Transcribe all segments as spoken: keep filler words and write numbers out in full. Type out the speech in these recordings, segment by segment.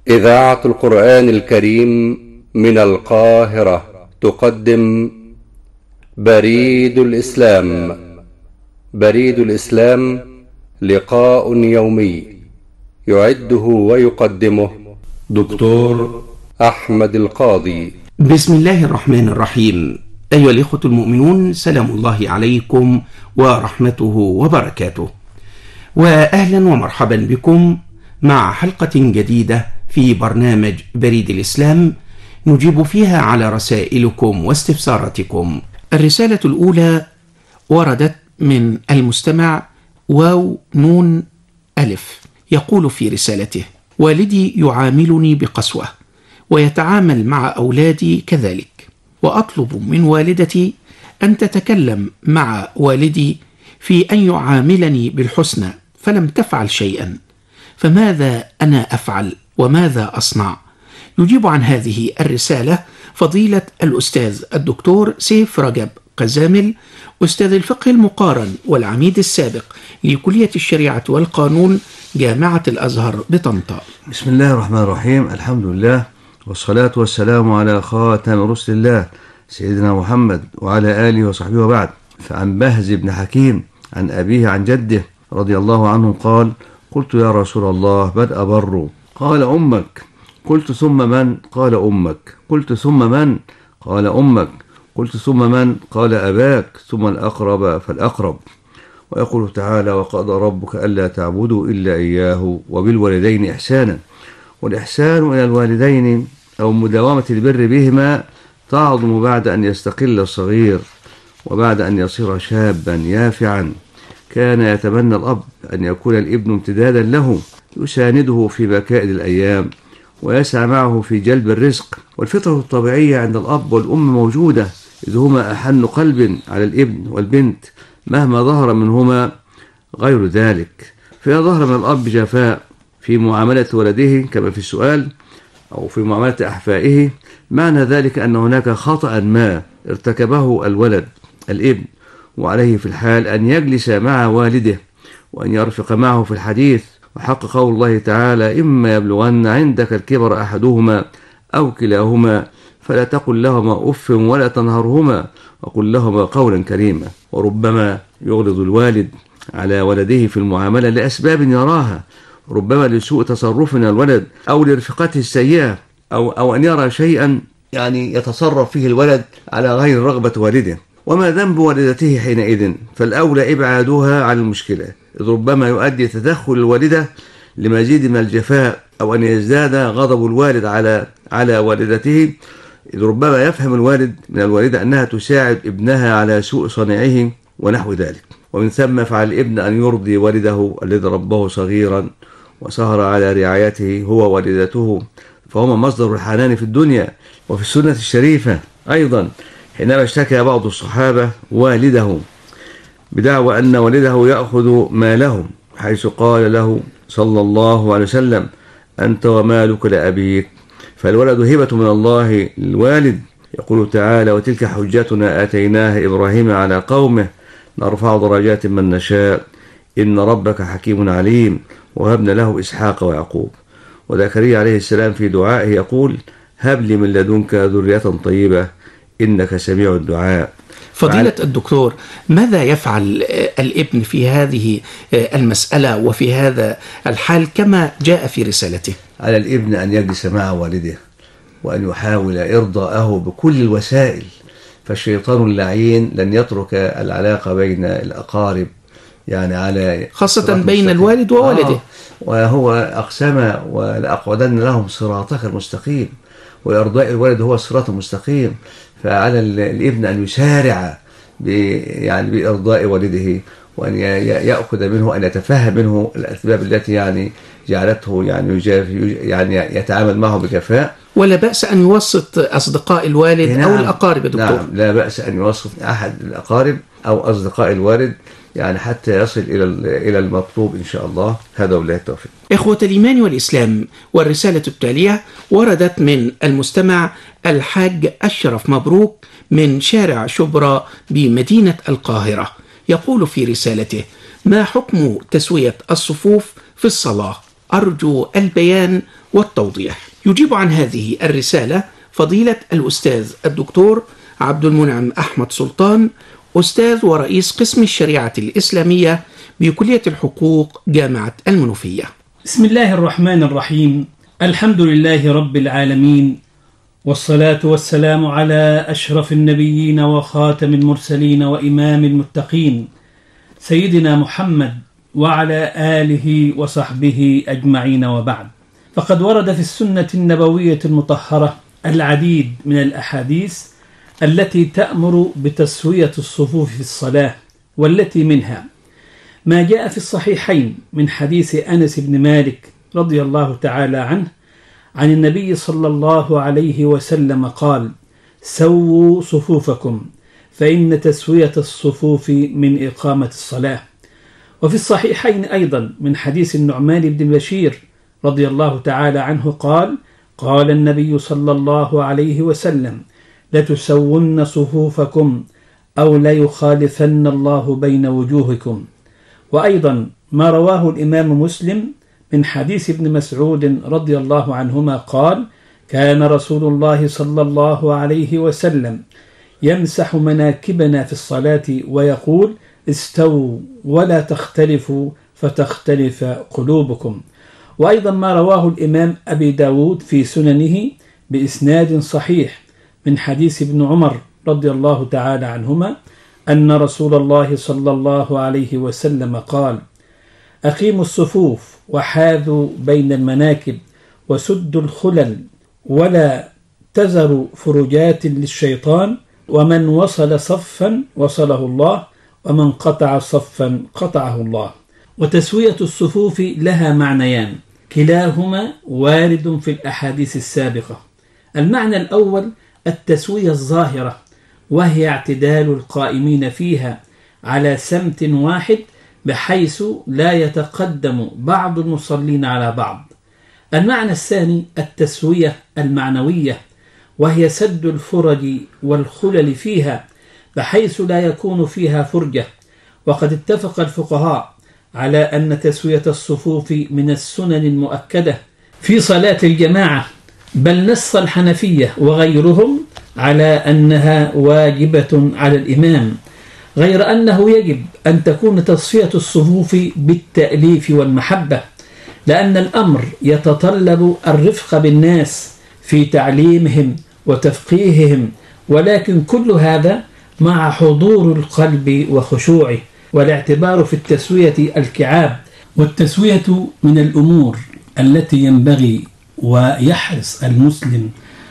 إذاعة القرآن الكريم من القاهرة تقدم بريد الإسلام. بريد الإسلام لقاء يومي يعده ويقدمه دكتور أحمد القاضي. بسم الله الرحمن الرحيم. أيها الإخوة المؤمنون، سلام الله عليكم ورحمته وبركاته، وأهلا ومرحبا بكم مع حلقة جديدة في برنامج بريد الإسلام نجيب فيها على رسائلكم واستفساراتكم. الرسالة الأولى وردت من المستمع واو نون ألف، يقول في رسالته: والدي يعاملني بقسوة ويتعامل مع أولادي كذلك، وأطلب من والدتي أن تتكلم مع والدي في أن يعاملني بالحسنى، فلم تفعل شيئا، فماذا أنا أفعل وماذا أصنع؟ يجيب عن هذه الرسالة فضيلة الأستاذ الدكتور سيف رجب قزامل، أستاذ الفقه المقارن والعميد السابق لكلية الشريعة والقانون جامعة الأزهر بطنطا. بسم الله الرحمن الرحيم، الحمد لله والصلاة والسلام على خاتم رسل الله سيدنا محمد وعلى آله وصحبه وبعد. فعن بهز بن حكيم عن أبيه عن جده رضي الله عنه قال: قلت يا رسول الله من أبر؟ قال أمك. قلت ثم من؟ قال أمك. قلت ثم من؟ قال أمك. قلت ثم من؟ قال أباك، ثم الأقرب فالأقرب. ويقول تعالى: وقضى ربك ألا تعبدوا إلا إياه وبالوالدين إحسانا. والإحسان إلى الوالدين أو مداومة البر بهما تعظم بعد أن يستقل الصغير وبعد أن يصير شابا يافعا. كان يتمنى الأب أن يكون الابن امتدادا له يسانده في مكائد الأيام ويسعى معه في جلب الرزق. والفطرة الطبيعية عند الأب والأم موجودة، إذ هما أحن قلب على الابن والبنت مهما ظهر منهما غير ذلك. فإذا ظهر من الأب جفاء في معاملة ولده كما في السؤال أو في معاملة أحفائه، معنى ذلك أن هناك خطأ ما ارتكبه الولد الابن، وعليه في الحال أن يجلس مع والده وأن يرفق معه في الحديث. وحق قول الله تعالى: إما يبلغن عندك الكبر أحدهما أو كلاهما فلا تقل لهما أف ولا تنهرهما وقل لهما قولا كريما. وربما يغلظ الوالد على ولده في المعاملة لأسباب يراها، ربما لسوء تصرف من الولد أو لرفقته السيئة أو, أو أن يرى شيئا يعني يتصرف فيه الولد على غير رغبة والده. وما ذنب والدته حينئذ؟ فالأولى إبعادها عن المشكلة، إذ ربما يؤدي تدخل الوالدة لمزيد من الجفاء أو أن يزداد غضب الوالد على على والدته، إذ ربما يفهم الوالد من الوالدة أنها تساعد ابنها على سوء صنيعه ونحو ذلك. ومن ثم فعل الابن أن يرضي والده الذي رباه صغيرا وسهر على رعايته هو والدته، فهما مصدر الحنان في الدنيا. وفي السنة الشريفة أيضا حينما اشتكى بعض الصحابة والده بدعوى أن والده يأخذ ماله، حيث قال له صلى الله عليه وسلم: أنت ومالك لأبيك. فالولد هبة من الله للوالد. يقول تعالى: وتلك حجتنا آتيناها إبراهيم على قومه نرفع درجات من نشاء إن ربك حكيم عليم. وهبنا له إسحاق ويعقوب. وزكريا عليه السلام في دعائه يقول: هب لي من لدنك ذرية طيبة إنك سميع الدعاء. فضيلة الدكتور، ماذا يفعل الابن في هذه المسألة وفي هذا الحال كما جاء في رسالته؟ على الابن أن يجلس مع والده وأن يحاول إرضاءه بكل الوسائل، فالشيطان اللعين لن يترك العلاقة بين الأقارب يعني على خاصة بين الوالد ووالده. آه وهو أقسم: ولأقعدن لهم صراطك المستقيم. وإرضاء الولد هو الصراط المستقيم. فعلى الابن أن يسارع يعني بإرضاء والده، وأن يأخذ منه، أن يتفهم منه الأسباب التي يعني جعلته يعني يعني يتعامل معه بكفاء. ولا بأس أن يوسط أصدقاء الوالد نعم أو الأقارب دكتور. نعم، لا بأس أن يوسط أحد الأقارب أو أصدقاء الوالد يعني حتى يصل إلى إلى المطلوب إن شاء الله. هذا وبالله التوفيق. إخوة الإيمان والإسلام، والرسالة التالية وردت من المستمع الحاج أشرف مبروك من شارع شبرا بمدينة القاهرة. يقول في رسالته: ما حكم تسوية الصفوف في الصلاة؟ أرجو البيان والتوضيح. يجيب عن هذه الرسالة فضيلة الأستاذ الدكتور عبد المنعم أحمد سلطان، أستاذ ورئيس قسم الشريعة الإسلامية بكلية الحقوق جامعة المنوفية. بسم الله الرحمن الرحيم. الحمد لله رب العالمين، والصلاة والسلام على أشرف النبيين وخاتم المرسلين وإمام المتقين سيدنا محمد وعلى آله وصحبه أجمعين، وبعد. فقد ورد في السنة النبوية المطهرة العديد من الأحاديث التي تأمر بتسوية الصفوف في الصلاة، والتي منها ما جاء في الصحيحين من حديث أنس بن مالك رضي الله تعالى عنه عن النبي صلى الله عليه وسلم قال: سووا صفوفكم فإن تسوية الصفوف من إقامة الصلاة. وفي الصحيحين أيضا من حديث النعمان بن بشير رضي الله تعالى عنه قال: قال النبي صلى الله عليه وسلم: لتسون صفوفكم أو ليخالفن الله بين وجوهكم. وأيضا ما رواه الإمام مسلم من حديث ابن مسعود رضي الله عنهما قال: كان رسول الله صلى الله عليه وسلم يمسح مناكبنا في الصلاة ويقول: استووا ولا تختلفوا فتختلف قلوبكم. وأيضا ما رواه الإمام أبي داود في سننه بإسناد صحيح من حديث ابن عمر رضي الله تعالى عنهما أن رسول الله صلى الله عليه وسلم قال: أقيموا الصفوف وحاذوا بين المناكب وسدوا الخلل ولا تذروا فرجات للشيطان، ومن وصل صفا وصله الله، ومن قطع صفا قطعه الله. وتسوية الصفوف لها معنيان كلاهما وارد في الأحاديث السابقة. المعنى الأول التسوية الظاهرة، وهي اعتدال القائمين فيها على سمت واحد بحيث لا يتقدم بعض المصلين على بعض. المعنى الثاني التسوية المعنوية، وهي سد الفرج والخلل فيها بحيث لا يكون فيها فرجة. وقد اتفق الفقهاء على أن تسوية الصفوف من السنن المؤكدة في صلاة الجماعة، بل نص الحنفية وغيرهم على أنها واجبة على الإمام، غير أنه يجب أن تكون تصفية الصفوف بالتأليف والمحبة، لأن الأمر يتطلب الرفق بالناس في تعليمهم وتفقيههم، ولكن كل هذا مع حضور القلب وخشوعه. والاعتبار في التسوية الكعاب. والتسوية من الأمور التي ينبغي ويحرص المسلم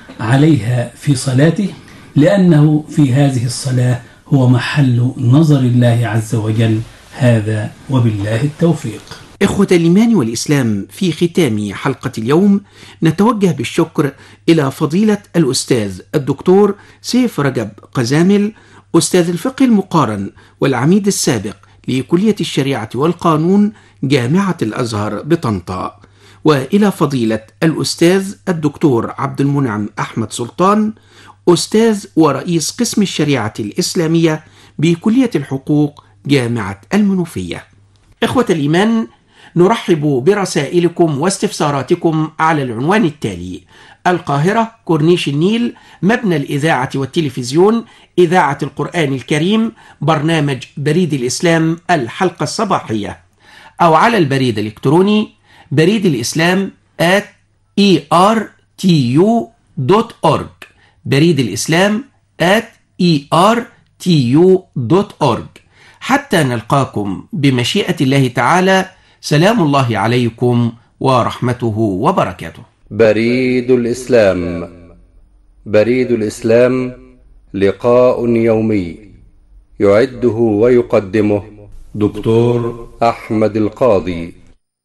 عليها في صلاته، لأنه في هذه الصلاة هو محل نظر الله عز وجل. هذا وبالله التوفيق. إخوة الإيمان والإسلام، في ختام حلقة اليوم نتوجه بالشكر إلى فضيلة الأستاذ الدكتور سيف رجب قزامل، أستاذ الفقه المقارن والعميد السابق لكلية الشريعة والقانون جامعة الأزهر بطنطا، وإلى فضيلة الأستاذ الدكتور عبد المنعم أحمد سلطان، أستاذ ورئيس قسم الشريعة الإسلامية بكلية الحقوق جامعة المنوفية. إخوة الإيمان، نرحب برسائلكم واستفساراتكم على العنوان التالي: القاهرة، كورنيش النيل، مبنى الإذاعة والتلفزيون، إذاعة القرآن الكريم، برنامج بريد الإسلام الحلقة الصباحية، أو على البريد الإلكتروني بريد الإسلام at إي آر تي يو دوت أورج، بريد الإسلام at إي آر تي يو دوت أورج. حتى نلقاكم بمشيئة الله تعالى، سلام الله عليكم ورحمته وبركاته. بريد الإسلام. بريد الإسلام لقاء يومي يعده ويقدمه دكتور أحمد القاضي.